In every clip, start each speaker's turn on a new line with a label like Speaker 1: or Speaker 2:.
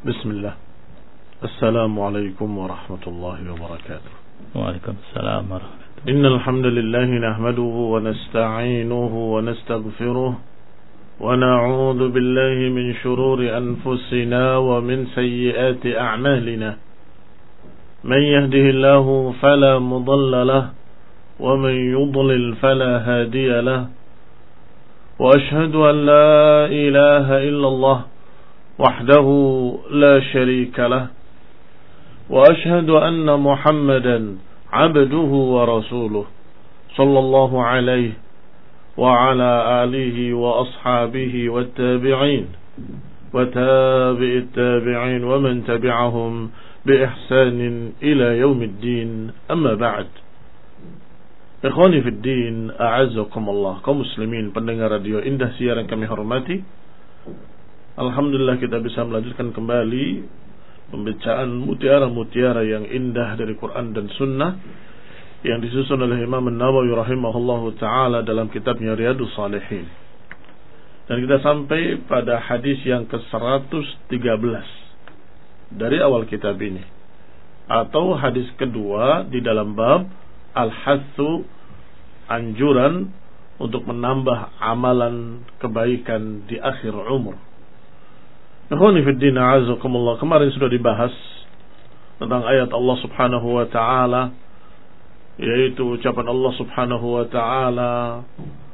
Speaker 1: بسم الله. السلام عليكم ورحمة الله وبركاته.
Speaker 2: وعليكم السلام ورحمة الله.
Speaker 1: إن الحمد لله نحمده ونستعينه ونستغفره ونعوذ بالله من شرور أنفسنا ومن سيئات أعمالنا. من يهده الله فلا مضل له ومن يضلل فلا هادي له. وأشهد أن لا إله إلا الله وحده لا شريك له. وأشهد أن محمدا عبده ورسوله صلى الله عليه وعلى آله وأصحابه والتابعين وتابع التابعين ومن تبعهم بإحسان إلى يوم الدين. أما بعد. Ikhwani fi din, a'azzakumullah, kaum muslimin pendengar radio Indah Siar yang kami hormati. Alhamdulillah kita bisa melanjutkan kembali pembacaan mutiara-mutiara yang indah dari Quran dan Sunnah yang disusun oleh Imam An-Nawawi rahimahullahu ta'ala dalam kitabnya Riyadhus Shalihin. Dan kita sampai pada hadis yang ke-113 dari awal kitab ini, atau hadis kedua di dalam bab Al-Hathu, anjuran untuk menambah amalan kebaikan di akhir umur. Ikhwani fi din, a'azakumullah, kemarin sudah dibahas tentang ayat Allah Subhanahu wa ta'ala, yaitu ucapan Allah Subhanahu wa ta'ala,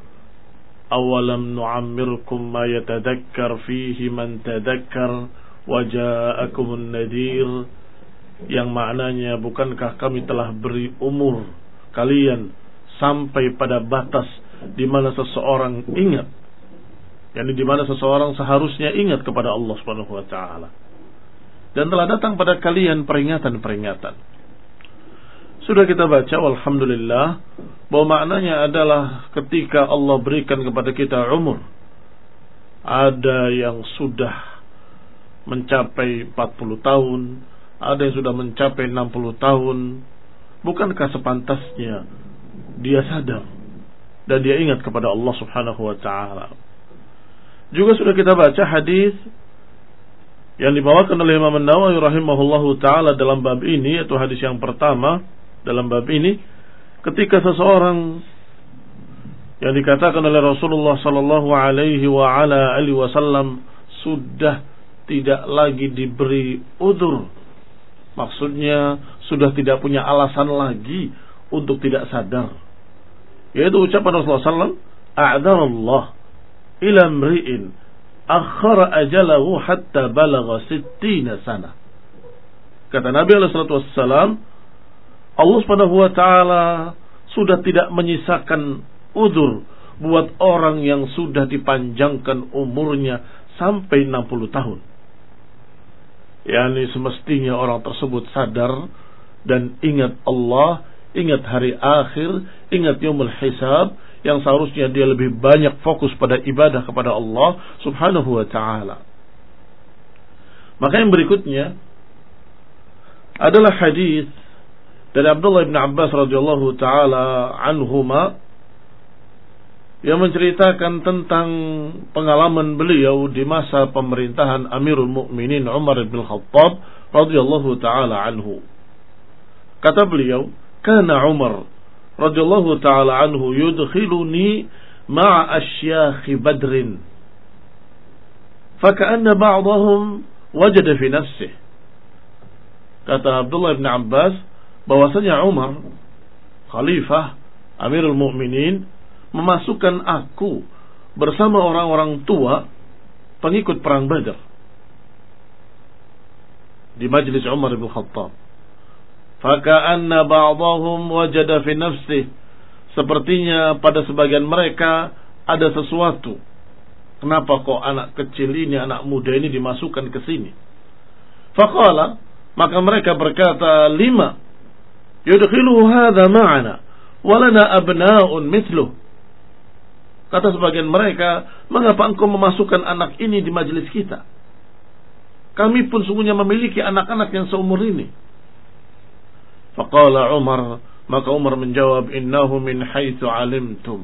Speaker 1: awalam nu'ammirkum ma yatadakkar fihi man tadakkar wa ja'akumun nadir, yang maknanya, bukankah kami telah beri umur kalian sampai pada batas di mana seseorang ingat, yakni di mana seseorang seharusnya ingat kepada Allah Subhanahu wa taala, dan telah datang pada kalian peringatan-peringatan. Sudah kita baca, alhamdulillah, bahwa maknanya adalah ketika Allah berikan kepada kita umur, ada yang sudah mencapai 40 tahun, ada yang sudah mencapai 60 tahun. Bukankah sepantasnya dia sadar dan dia ingat kepada Allah Subhanahu wa ta'ala? Juga sudah kita baca hadis yang dibawakan oleh Imam An-Nawawi rahimahullahu ta'ala dalam bab ini, yaitu hadis yang pertama dalam bab ini, ketika seseorang yang dikatakan oleh Rasulullah sallallahu alaihi wa ala alihi wasallam sudah tidak lagi diberi udzur, maksudnya sudah tidak punya alasan lagi untuk tidak sadar, yaitu ucapan Rasulullah SAW, a'dzarallah ila mri'in akhara ajalahu hatta balagha 60 sana. Kata Nabi SAW, Allah Subhanahu wa ta'ala sudah tidak menyisakan udzur buat orang yang sudah dipanjangkan umurnya sampai 60 tahun. Yani semestinya orang tersebut sadar dan ingat Allah, ingat hari akhir, ingat yaumul hisab, yang seharusnya dia lebih banyak fokus pada ibadah kepada Allah Subhanahu wa ta'ala. Maka yang berikutnya adalah hadis dari Abdullah bin Abbas radhiyallahu ta'ala anhuma, yang menceritakan tentang pengalaman beliau di masa pemerintahan Amirul Mukminin Umar bin Khattab radhiyallahu taala anhu. Kata beliau, "Kana Umar radhiyallahu taala anhu yudkhiluni ma'a asyakh Badr. Faka'anna ba'dahum wajada fi nafsihi." Kata Abdullah bin Abbas bahwasanya Umar, khalifah Amirul Mukminin, memasukkan aku bersama orang-orang tua pengikut perang Badar di majlis Umar bin Khattab. Faka'anna ba'dahum wajada fi nafsihi, sepertinya pada sebagian mereka ada sesuatu. Kenapa kok anak kecil ini, anak muda ini dimasukkan ke sini? Faqala, maka mereka berkata, lima yudkhiluhu hadha ma'ana walana abna'un mithluh. Kata sebagian mereka, mengapa engkau memasukkan anak ini di majelis kita? Kami pun sungguhnya memiliki anak-anak yang seumur ini. Faqala Umar, maka Umar menjawab, innahu min haitsu alimtum.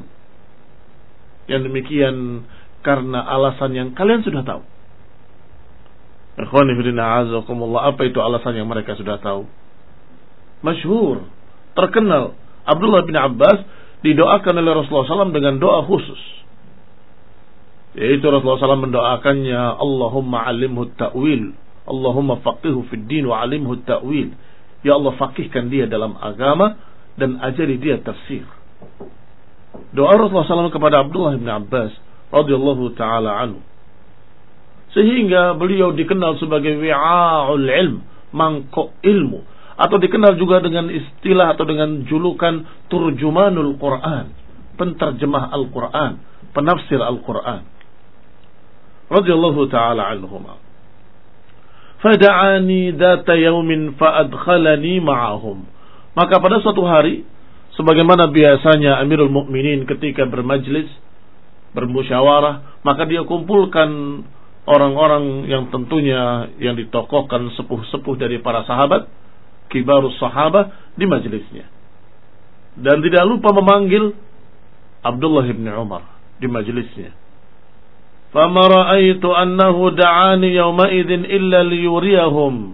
Speaker 1: Yang demikian karena alasan yang kalian sudah tahu. Ikhwani fillah azakumullah, apa itu alasan yang mereka sudah tahu? Masyhur, terkenal. Abdullah bin Abbas didoakan oleh Rasulullah SAW dengan doa khusus. Yaitu Rasulullah SAW mendoakannya, Allahumma alimhu ta'wil, Allahumma faqihhu fid din wa alimhu ta'wil. Ya Allah, faqihkan dia dalam agama dan ajari dia tafsir. Doa Rasulullah SAW kepada Abdullah bin Abbas radhiyallahu taala anhu, sehingga beliau dikenal sebagai wi'a'ul ilm, mangkok ilmu, atau dikenal juga dengan istilah atau dengan julukan turjumanul Quran, penterjemah Al-Quran, penafsir Al-Quran. Radhiyallahu ta'ala anhuma. Fada'ani dhata yawmin fa'adkhalani ma'ahum. Maka pada suatu hari, sebagaimana biasanya Amirul Mukminin ketika bermajlis, bermusyawarah, maka dia kumpulkan orang-orang yang tentunya yang ditokohkan sepuh-sepuh dari para sahabat, kibarus sahabah, di majelisnya. Dan tidak lupa memanggil Abdullah bin Umar di majelisnya. Fama ra'aitu annahu da'ani yawma idzin illa liyuriyahum.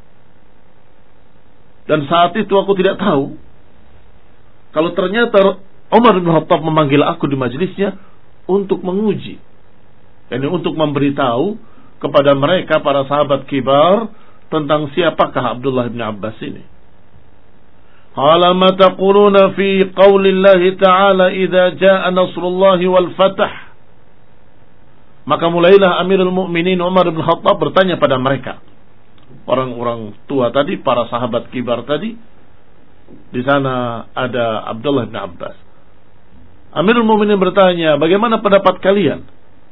Speaker 1: Dan saat itu aku tidak tahu kalau ternyata Umar bin Khattab memanggil aku di majelisnya untuk menguji, yani untuk memberitahu kepada mereka para sahabat kibar tentang siapakah Abdullah bin Abbas ini. Qala ma taquluna fi qaulillahi ta'ala idza jaa nasrullahi wal fath. Maka mulailah Amirul Mukminin Umar bin Khattab bertanya pada mereka, orang-orang tua tadi, para sahabat kibar tadi. Di sana ada Abdullah bin Abbas. Amirul Mukminin bertanya, bagaimana pendapat kalian?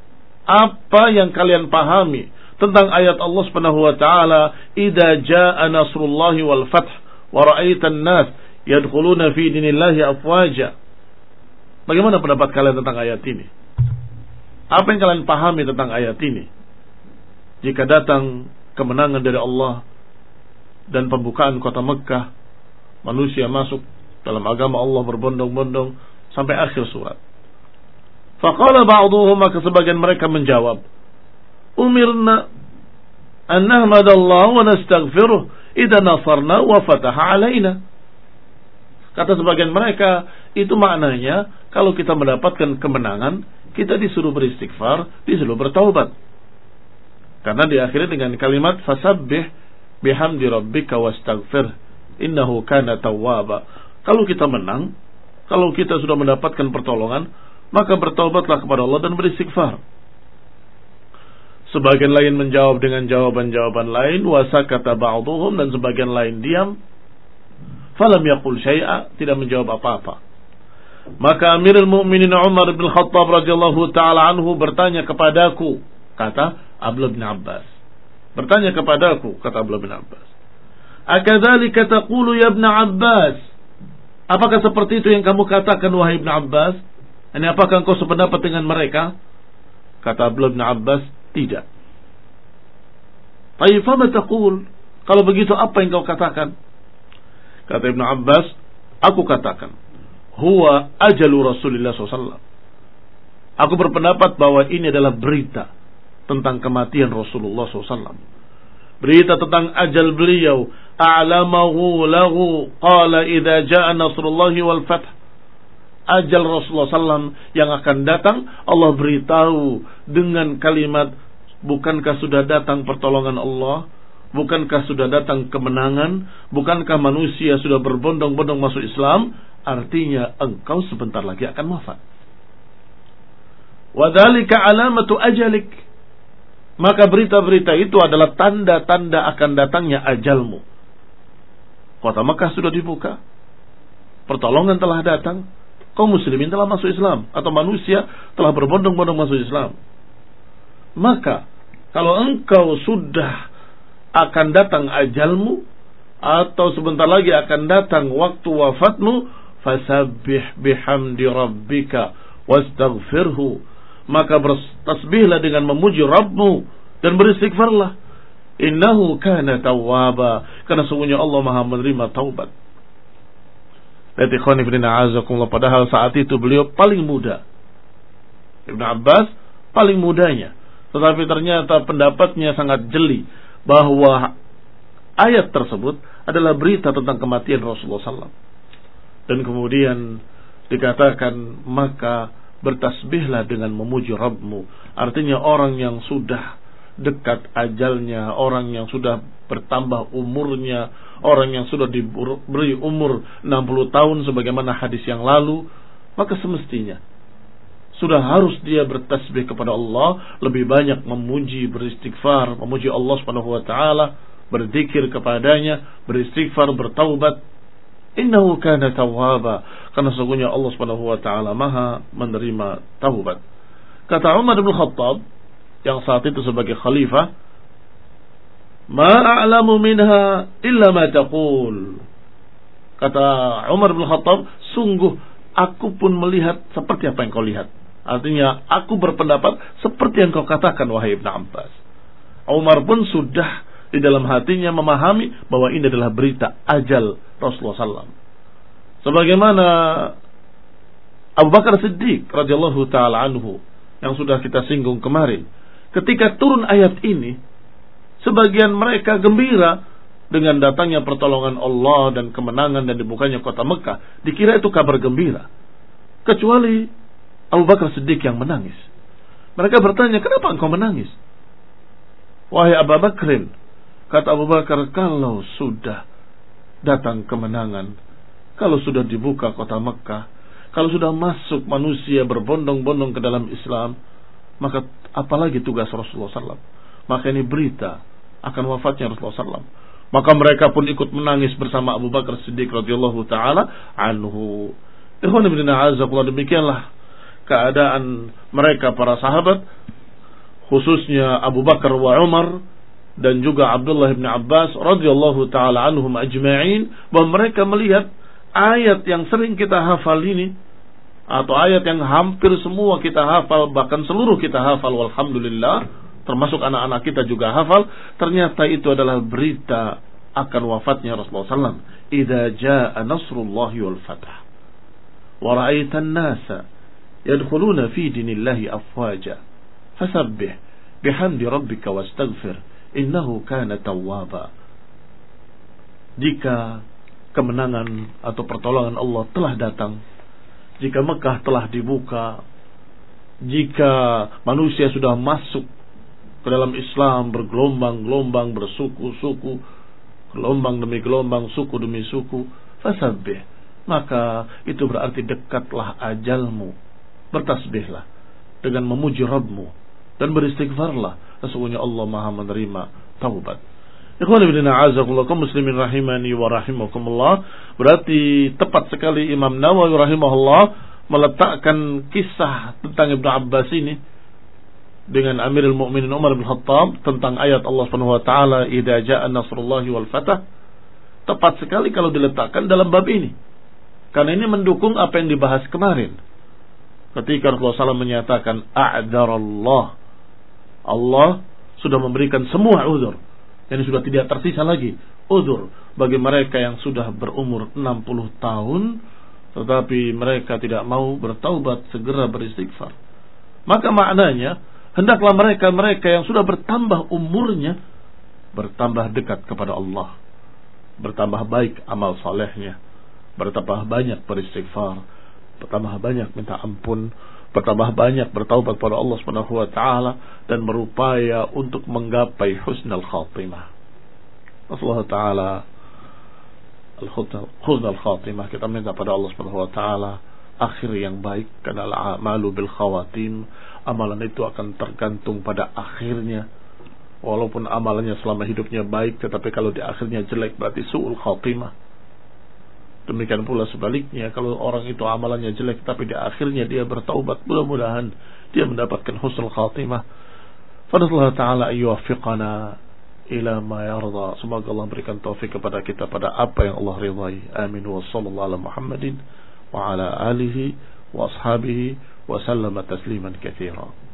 Speaker 1: Apa yang kalian pahami tentang ayat Allah Subhanahu wa taala, "Idza jaa nasrullahi wal fath wa ra'aitan nas yadkhuluna fi dinillahi afwaja." Bagaimana pendapat kalian tentang ayat ini? Apa yang kalian pahami tentang ayat ini? Jika datang kemenangan dari Allah dan pembukaan kota Mekkah, manusia masuk dalam agama Allah berbondong-bondong sampai akhir surat. Faqala ba'dhuhum, maka sebagian mereka menjawab, umirna an nahmadallaha wa nastaghfiruh idza nasarna wa fataha alaina. Kata sebagian mereka, itu maknanya kalau kita mendapatkan kemenangan, kita disuruh beristighfar, disuruh bertaubat. Karena diakhiri dengan kalimat fasabbih bihamdi rabbika wastaghfir innahu kana tawwaba. Kalau kita menang, kalau kita sudah mendapatkan pertolongan, maka bertaubatlah kepada Allah dan beristighfar. Sebagian lain menjawab dengan jawaban-jawaban lain, wasakata ba'dhuhum, dan sebagian lain diam. Falam yaqul syai'a, tidak menjawab apa-apa. Maka Amirul Mukminin Umar bin Khattab radhiyallahu taala anhu bertanya kepadaku, kata Abdullah bin Abbas. Bertanya kepadaku, kata Abdullah bin Abbas, akadzalika taqulu ya Ibn Abbas? Apakah seperti itu yang kamu katakan wahai Ibn Abbas? Ini apakah engkau sependapat dengan mereka? Kata Abdullah bin Abbas, tidak. Tayyib, fama taqul? Kalau begitu apa yang kau katakan? Kata Ibn Abbas, aku katakan, huwa ajalu Rasulullah SAW. Aku berpendapat bahwa ini adalah berita tentang kematian Rasulullah SAW. Berita tentang ajal beliau. A'lamahu lahu qala idza jaa nasrullahi wal fath. Ajal Rasulullah SAW yang akan datang, Allah beritahu dengan kalimat, bukankah sudah datang pertolongan Allah? Bukankah sudah datang kemenangan? Bukankah manusia sudah berbondong-bondong masuk Islam? Artinya engkau sebentar lagi akan wafat. Wa dzalika alamatu ajalik. Maka berita-berita itu adalah tanda-tanda akan datangnya ajalmu. Kota Mekah sudah dibuka, pertolongan telah datang, kaum muslimin telah masuk Islam, atau manusia telah berbondong-bondong masuk Islam. Maka kalau engkau sudah akan datang ajalmu, atau sebentar lagi akan datang waktu wafatmu, fasabbih bihamdi rabbika wastaghfirhu, maka bertasbihlah dengan memuji Rabbmu dan beristighfarlah. Innahu kana tawwaba, karena sungguhnya Allah Maha menerima taubat. Padahal saat itu beliau paling muda. Ibn Abbas paling mudanya, tetapi ternyata pendapatnya sangat jeli, bahwa ayat tersebut adalah berita tentang kematian Rasulullah SAW. Dan kemudian dikatakan, maka bertasbihlah dengan memuji Rabbmu. Artinya orang yang sudah dekat ajalnya, orang yang sudah bertambah umurnya, orang yang sudah diberi umur 60 tahun sebagaimana hadis yang lalu, maka semestinya sudah harus dia bertasbih kepada Allah, lebih banyak memuji, beristighfar, memuji Allah Subhanahu wa taala, berzikir kepadanya, beristighfar, bertaubat. Innahu kana tawwaba, karena sesungguhnya Allah Subhanahu wa taala Maha menerima taubat. Kata Umar bin Khattab yang saat itu sebagai khalifah, "Ma a'lamu minha illa ma taqul." Kata Umar bin Khattab, sungguh aku pun melihat seperti apa yang kau lihat. Artinya aku berpendapat seperti yang kau katakan wahai Ibn Abbas. Umar pun sudah di dalam hatinya memahami bahwa ini adalah berita ajal Rasulullah SAW. Sebagaimana Abu Bakar Siddiq radhiyallahu taala anhu yang sudah kita singgung kemarin, ketika turun ayat ini, sebagian mereka gembira dengan datangnya pertolongan Allah dan kemenangan dan dibukanya kota Mekah, dikira itu kabar gembira. Kecuali Abu Bakar Siddiq yang menangis. Mereka bertanya, kenapa engkau menangis? Wahai Abu Bakrin, kata Abu Bakar, kalau sudah datang kemenangan, kalau sudah dibuka kota Mekah, kalau sudah masuk manusia berbondong-bondong ke dalam Islam, maka apalagi tugas Rasulullah SAW. Maka ini berita akan wafatnya Rasulullah SAW. Maka mereka pun ikut menangis bersama Abu Bakar Siddiq radhiyallahu taala anhu. Ikhwan fillah, a'azzakumullah, demikianlah keadaan mereka para sahabat, khususnya Abu Bakar wa Umar dan juga Abdullah bin Abbas radhiyallahu taala anhum ajma'in, bahwa mereka melihat ayat yang sering kita hafal ini, atau ayat yang hampir semua kita hafal, bahkan seluruh kita hafal walhamdulillah, termasuk anak-anak kita juga hafal, ternyata itu adalah berita akan wafatnya Rasulullah SAW. Idza jaa nasrullahi wal fath wa ra'aitan nasa yadkhuluna fi dinillahi afwaja fasabbih bihamdi rabbika wastaghfir innahu kana tawwaba. Jika kemenangan atau pertolongan Allah telah datang, jika Mekah telah dibuka, jika manusia sudah masuk ke dalam Islam bergelombang-gelombang, bersuku-suku, gelombang demi gelombang, suku demi suku, fasabbih, maka itu berarti dekatlah ajalmu. Bertasbihlah dengan memuji Rabbmu dan beristighfarlah, sesungguhnya Allah Maha menerima taubat. Ikhwan fillah, a'azzakumullah, kaum muslimin rahimani wa rahimakumullah. Berarti tepat sekali Imam Nawawi rahimahullah meletakkan kisah tentang Ibnu Abbas ini dengan Amirul Mukminin Umar bin Khattab tentang ayat Allah Subhanahu wa taala, idza jaa nasrullahi wal fath. Tepat sekali kalau diletakkan dalam bab ini, karena ini mendukung apa yang dibahas kemarin. Ketika Rasulullah SAW menyatakan a'dzarallah, Allah sudah memberikan semua uzur, yang sudah tidak tersisa lagi uzur bagi mereka yang sudah berumur 60 tahun tetapi mereka tidak mau bertaubat, segera beristighfar. Maka maknanya hendaklah mereka yang sudah bertambah umurnya bertambah dekat kepada Allah, bertambah baik amal salehnya, bertambah banyak beristighfar, bertambah banyak minta ampun, bertambah banyak bertaubat kepada Allah Subhanahu wa taala, dan berupaya untuk menggapai husnul khatimah. Allah taala husnul khatimah, kita minta pada Allah Subhanahu wa taala akhir yang baik, karena al-a'malu bil khawatim, amalan itu akan tergantung pada akhirnya. Walaupun amalannya selama hidupnya baik, tetapi kalau di akhirnya jelek berarti su'ul khatimah. Demikian pula sebaliknya, kalau orang itu amalannya jelek tapi di akhirnya dia bertaubat, mudah-mudahan dia mendapatkan husnul khatimah. Fadallahu ta'ala ayyuwaffiqana ila ma yarda. Semoga Allah berikan taufik kepada kita pada apa yang Allah ridhai. Amin. Wa sallallahu ala Muhammadin wa ala alihi wa ashabihi wa sallama tasliman katsira.